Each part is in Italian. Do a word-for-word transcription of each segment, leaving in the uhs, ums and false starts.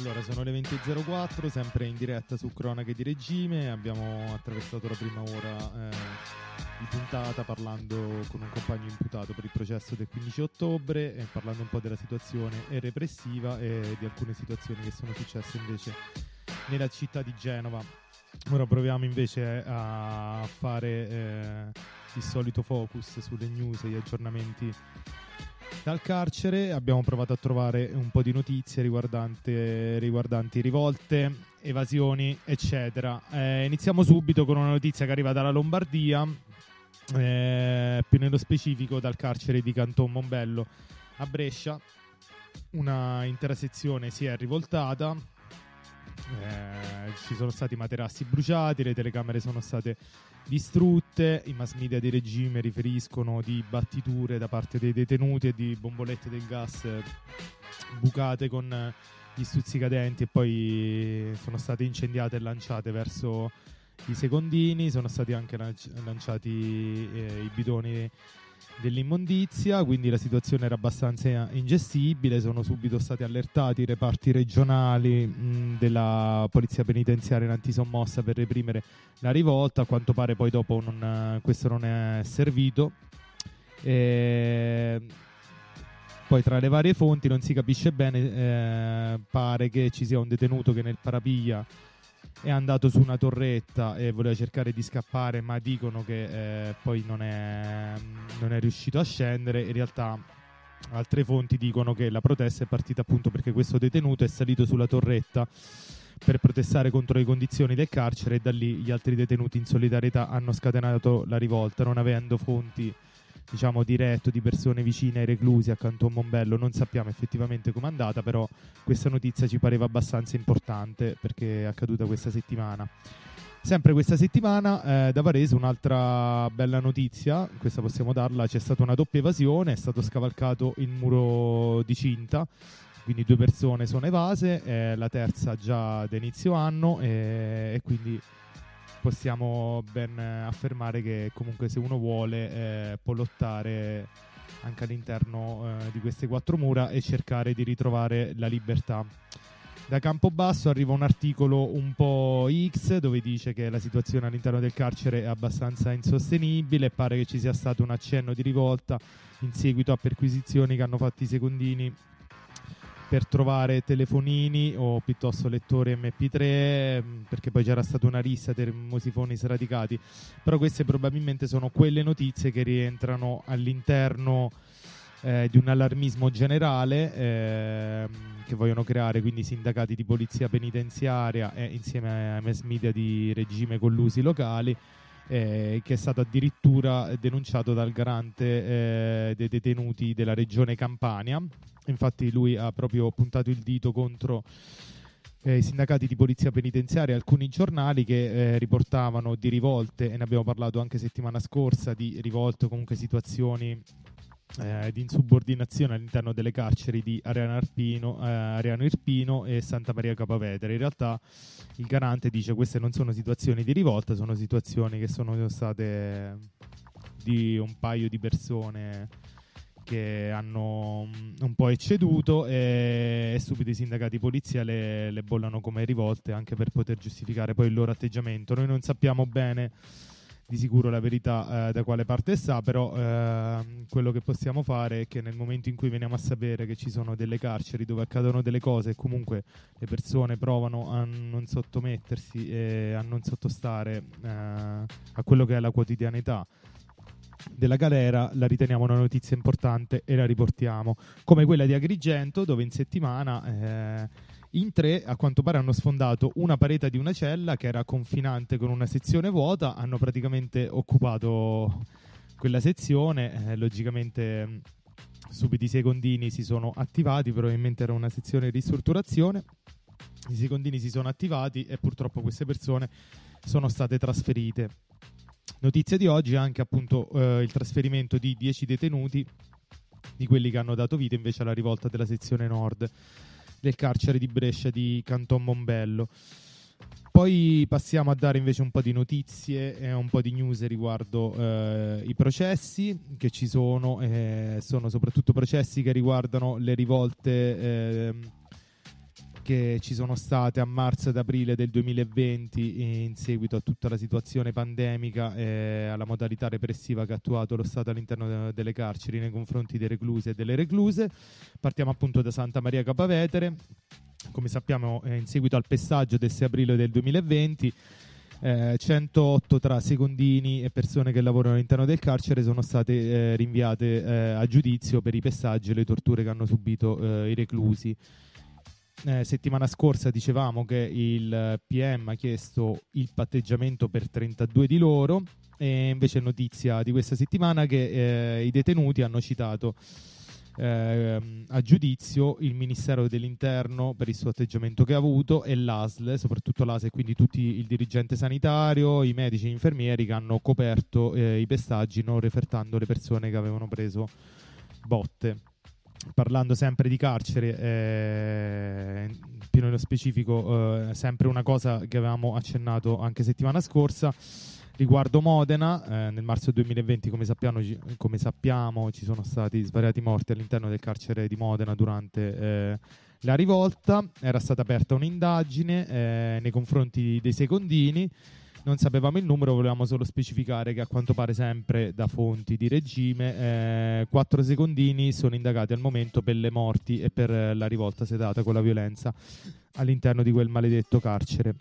Allora, sono le venti e zero quattro, sempre in diretta su Cronache di Regime. Abbiamo attraversato la prima ora eh, di puntata parlando con un compagno imputato per il processo del quindici ottobre e parlando un po' della situazione repressiva e di alcune situazioni che sono successe invece nella città di Genova. Ora proviamo invece a fare eh, il solito focus sulle news e gli aggiornamenti dal carcere. Abbiamo provato a trovare un po' di notizie riguardante, riguardanti rivolte, evasioni, eccetera. Eh, iniziamo subito con una notizia che arriva dalla Lombardia, eh, più nello specifico dal carcere di Canton Mombello a Brescia. Una intera sezione si è rivoltata. Eh, ci sono stati materassi bruciati, le telecamere sono state distrutte, i mass media di regime riferiscono di battiture da parte dei detenuti e di bombolette del gas bucate con gli stuzzicadenti e poi sono state incendiate e lanciate verso i secondini. Sono stati anche lanciati eh, i bidoni dell'immondizia, quindi la situazione era abbastanza ingestibile. Sono subito stati allertati i reparti regionali mh, della polizia penitenziaria in antisommossa per reprimere la rivolta. A quanto pare poi dopo non, questo non è servito. E poi tra le varie fonti non si capisce bene, eh, pare che ci sia un detenuto che nel parapiglia è andato su una torretta e voleva cercare di scappare, ma dicono che eh, poi non è, non è riuscito a scendere. In realtà altre fonti dicono che la protesta è partita appunto perché questo detenuto è salito sulla torretta per protestare contro le condizioni del carcere e da lì gli altri detenuti in solidarietà hanno scatenato la rivolta. Non avendo fonti, diciamo, diretto di persone vicine ai reclusi a Canton Mombello, non sappiamo effettivamente com'è andata, però questa notizia ci pareva abbastanza importante perché è accaduta questa settimana. Sempre questa settimana eh, da Varese un'altra bella notizia, questa possiamo darla: c'è stata una doppia evasione, è stato scavalcato il muro di cinta, quindi due persone sono evase, è la terza già da inizio anno e, e quindi possiamo ben affermare che comunque se uno vuole eh, può lottare anche all'interno eh, di queste quattro mura e cercare di ritrovare la libertà. Da Campobasso arriva un articolo un po' X dove dice che la situazione all'interno del carcere è abbastanza insostenibile e pare che ci sia stato un accenno di rivolta in seguito a perquisizioni che hanno fatto i secondini per trovare telefonini o piuttosto lettori emme pi tre, perché poi c'era stata una rissa per termosifoni sradicati. Però queste probabilmente sono quelle notizie che rientrano all'interno eh, di un allarmismo generale eh, che vogliono creare quindi i sindacati di polizia penitenziaria e insieme ai mass media di regime collusi locali, eh, che è stato addirittura denunciato dal garante eh, dei detenuti della regione Campania. Infatti lui ha proprio puntato il dito contro eh, i sindacati di polizia penitenziaria e alcuni giornali che eh, riportavano di rivolte, e ne abbiamo parlato anche settimana scorsa, di rivolte o comunque situazioni eh, di insubordinazione all'interno delle carceri di Ariano Irpino, eh, Ariano Irpino e Santa Maria Capua Vetere. In realtà il garante dice che queste non sono situazioni di rivolta, sono situazioni che sono state di un paio di persone che hanno un po' ecceduto e, e subito i sindacati di polizia le, le bollano come rivolte anche per poter giustificare poi il loro atteggiamento. Noi non sappiamo bene di sicuro la verità eh, da quale parte sta, però eh, quello che possiamo fare è che nel momento in cui veniamo a sapere che ci sono delle carceri dove accadono delle cose e comunque le persone provano a non sottomettersi e a non sottostare eh, a quello che è la quotidianità della galera, la riteniamo una notizia importante e la riportiamo, come quella di Agrigento, dove in settimana eh, in tre a quanto pare hanno sfondato una parete di una cella che era confinante con una sezione vuota, hanno praticamente occupato quella sezione, eh, logicamente subito i secondini si sono attivati, probabilmente era una sezione di ristrutturazione, i secondini si sono attivati e purtroppo queste persone sono state trasferite. Notizia di oggi è anche appunto eh, il trasferimento di dieci detenuti, di quelli che hanno dato vita invece alla rivolta della sezione nord del carcere di Brescia di Canton Mombello. Poi passiamo a dare invece un po' di notizie e un po' di news riguardo eh, i processi che ci sono, eh, sono soprattutto processi che riguardano le rivolte eh, che ci sono state a marzo ed aprile del duemilaventi in seguito a tutta la situazione pandemica e alla modalità repressiva che ha attuato lo Stato all'interno delle carceri nei confronti dei reclusi e delle recluse. Partiamo appunto da Santa Maria Capua Vetere. Come sappiamo, in seguito al pestaggio del sei aprile del duemilaventi, eh, centootto tra secondini e persone che lavorano all'interno del carcere sono state eh, rinviate eh, a giudizio per i pestaggi e le torture che hanno subito eh, i reclusi. Eh, settimana scorsa dicevamo che il P M ha chiesto il patteggiamento per trentadue di loro, e invece è notizia di questa settimana che eh, i detenuti hanno citato eh, a giudizio il Ministero dell'Interno per il suo atteggiamento che ha avuto e l'A S L, soprattutto l'A S L, e quindi tutti il dirigente sanitario, i medici e gli infermieri che hanno coperto eh, i pestaggi non refertando le persone che avevano preso botte. Parlando sempre di carcere, eh, più nello specifico, eh, sempre una cosa che avevamo accennato anche settimana scorsa riguardo Modena. Eh, nel marzo duemilaventi, come sappiamo, come sappiamo, ci sono stati svariati morti all'interno del carcere di Modena durante eh, la rivolta. Era stata aperta un'indagine eh, nei confronti dei secondini. Non sapevamo il numero, volevamo solo specificare che a quanto pare, sempre da fonti di regime, eh, quattro secondini sono indagati al momento per le morti e per eh, la rivolta sedata con la violenza all'interno di quel maledetto carcere.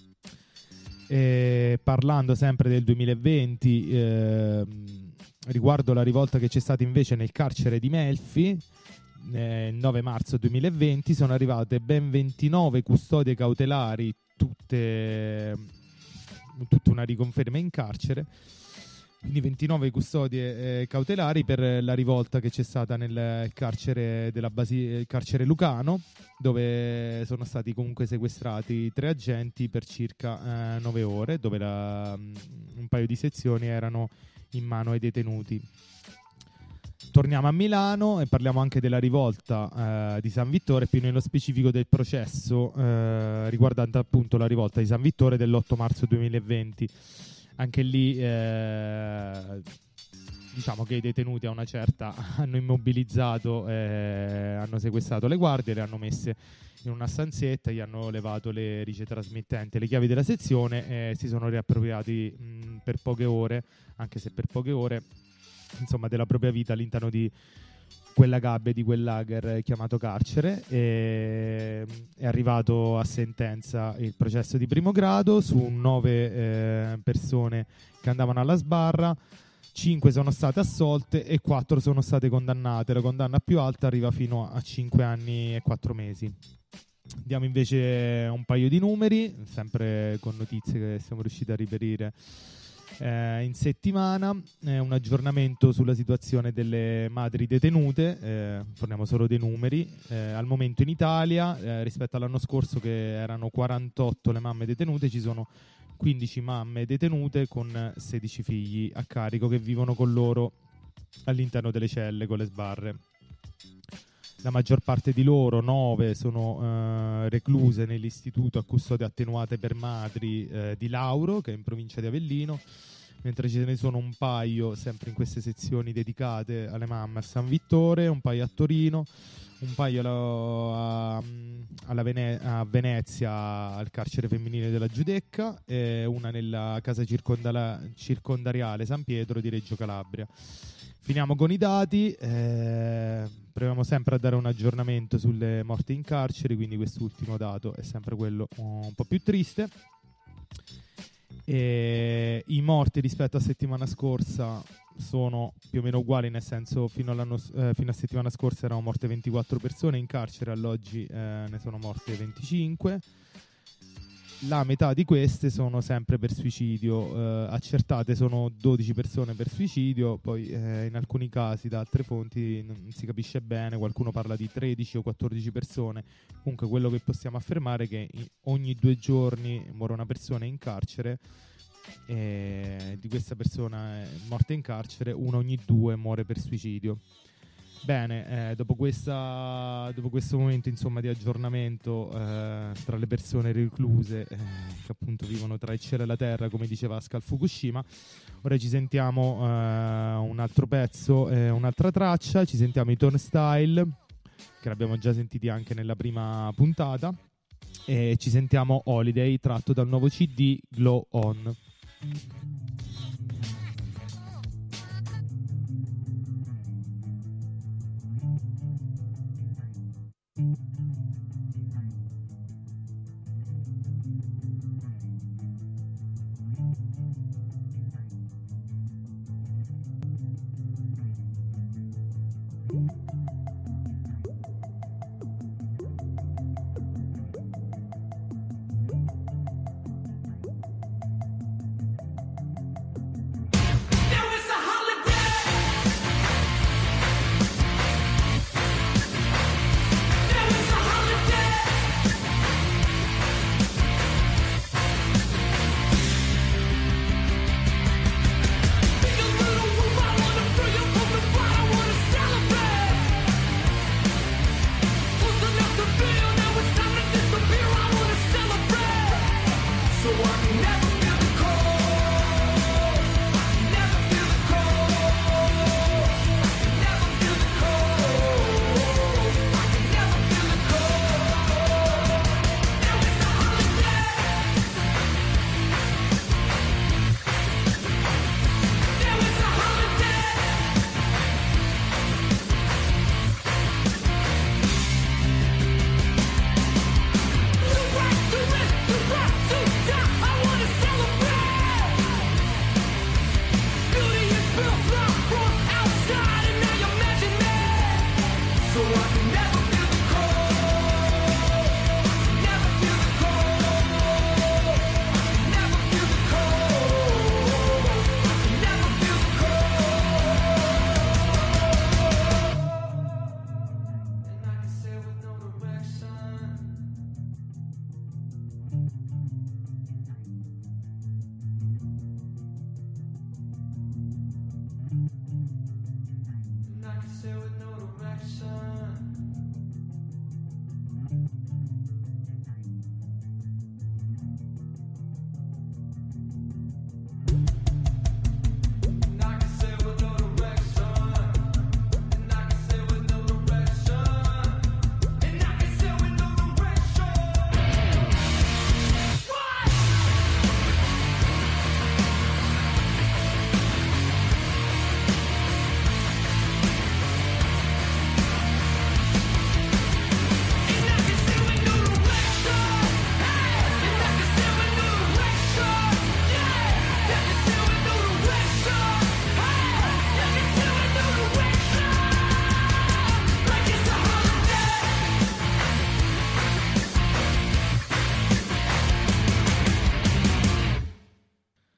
E parlando sempre del duemilaventi, eh, riguardo la rivolta che c'è stata invece nel carcere di Melfi, eh, il nove marzo duemilaventi sono arrivate ben ventinove custodie cautelari, tutte... tutta una riconferma in carcere, quindi ventinove custodie eh, cautelari per la rivolta che c'è stata nel carcere della Basi- il carcere lucano, dove sono stati comunque sequestrati tre agenti per circa eh, nove ore, dove la, un paio di sezioni erano in mano ai detenuti. Torniamo a Milano e parliamo anche della rivolta eh, di San Vittore, più nello specifico del processo eh, riguardante appunto la rivolta di San Vittore dell'otto marzo duemilaventi. Anche lì eh, diciamo che i detenuti a una certa hanno immobilizzato, eh, hanno sequestrato le guardie, le hanno messe in una stanzetta, gli hanno levato le ricetrasmittenti e le chiavi della sezione e si sono riappropriati mh, per poche ore, anche se per poche ore, insomma, della propria vita all'interno di quella gabbia, di quel lager chiamato carcere. E è arrivato a sentenza il processo di primo grado su nove eh, persone che andavano alla sbarra. Cinque sono state assolte e quattro sono state condannate. La condanna più alta arriva fino a cinque anni e quattro mesi. Diamo invece un paio di numeri, sempre con notizie che siamo riusciti a reperire Eh, in settimana, eh, un aggiornamento sulla situazione delle madri detenute. Eh, forniamo solo dei numeri. Eh, al momento in Italia, eh, rispetto all'anno scorso che erano quarantotto le mamme detenute, ci sono quindici mamme detenute con sedici figli a carico che vivono con loro all'interno delle celle con le sbarre. La maggior parte di loro, nove, sono eh, recluse nell'istituto a custodia attenuate per madri eh, di Lauro, che è in provincia di Avellino, mentre ce ne sono un paio, sempre in queste sezioni dedicate alle mamme, a San Vittore, un paio a Torino, un paio alla, a, alla Vene- a Venezia, al carcere femminile della Giudecca, e una nella casa circondala- circondariale San Pietro di Reggio Calabria. Finiamo con i dati, eh, proviamo sempre a dare un aggiornamento sulle morti in carcere, quindi quest'ultimo dato è sempre quello un po' più triste. E i morti rispetto a settimana scorsa sono più o meno uguali, nel senso fino, all'anno, eh, fino a settimana scorsa erano morte ventiquattro persone in carcere, all'oggi eh, ne sono morte venticinque. La metà di queste sono sempre per suicidio, eh, accertate sono dodici persone per suicidio, poi eh, in alcuni casi da altre fonti non si capisce bene, qualcuno parla di tredici o quattordici persone. Comunque quello che possiamo affermare è che ogni due giorni muore una persona in carcere, e di questa persona morta in carcere uno ogni due muore per suicidio. Bene, eh, dopo, questa, dopo questo momento insomma di aggiornamento eh, tra le persone recluse eh, che appunto vivono tra il cielo e la terra, come diceva Pascal Fukushima, ora ci sentiamo eh, un altro pezzo, eh, un'altra traccia, ci sentiamo i Turnstile, che l'abbiamo già sentiti anche nella prima puntata, e ci sentiamo Holiday, tratto dal nuovo C D Glow On. Thank you.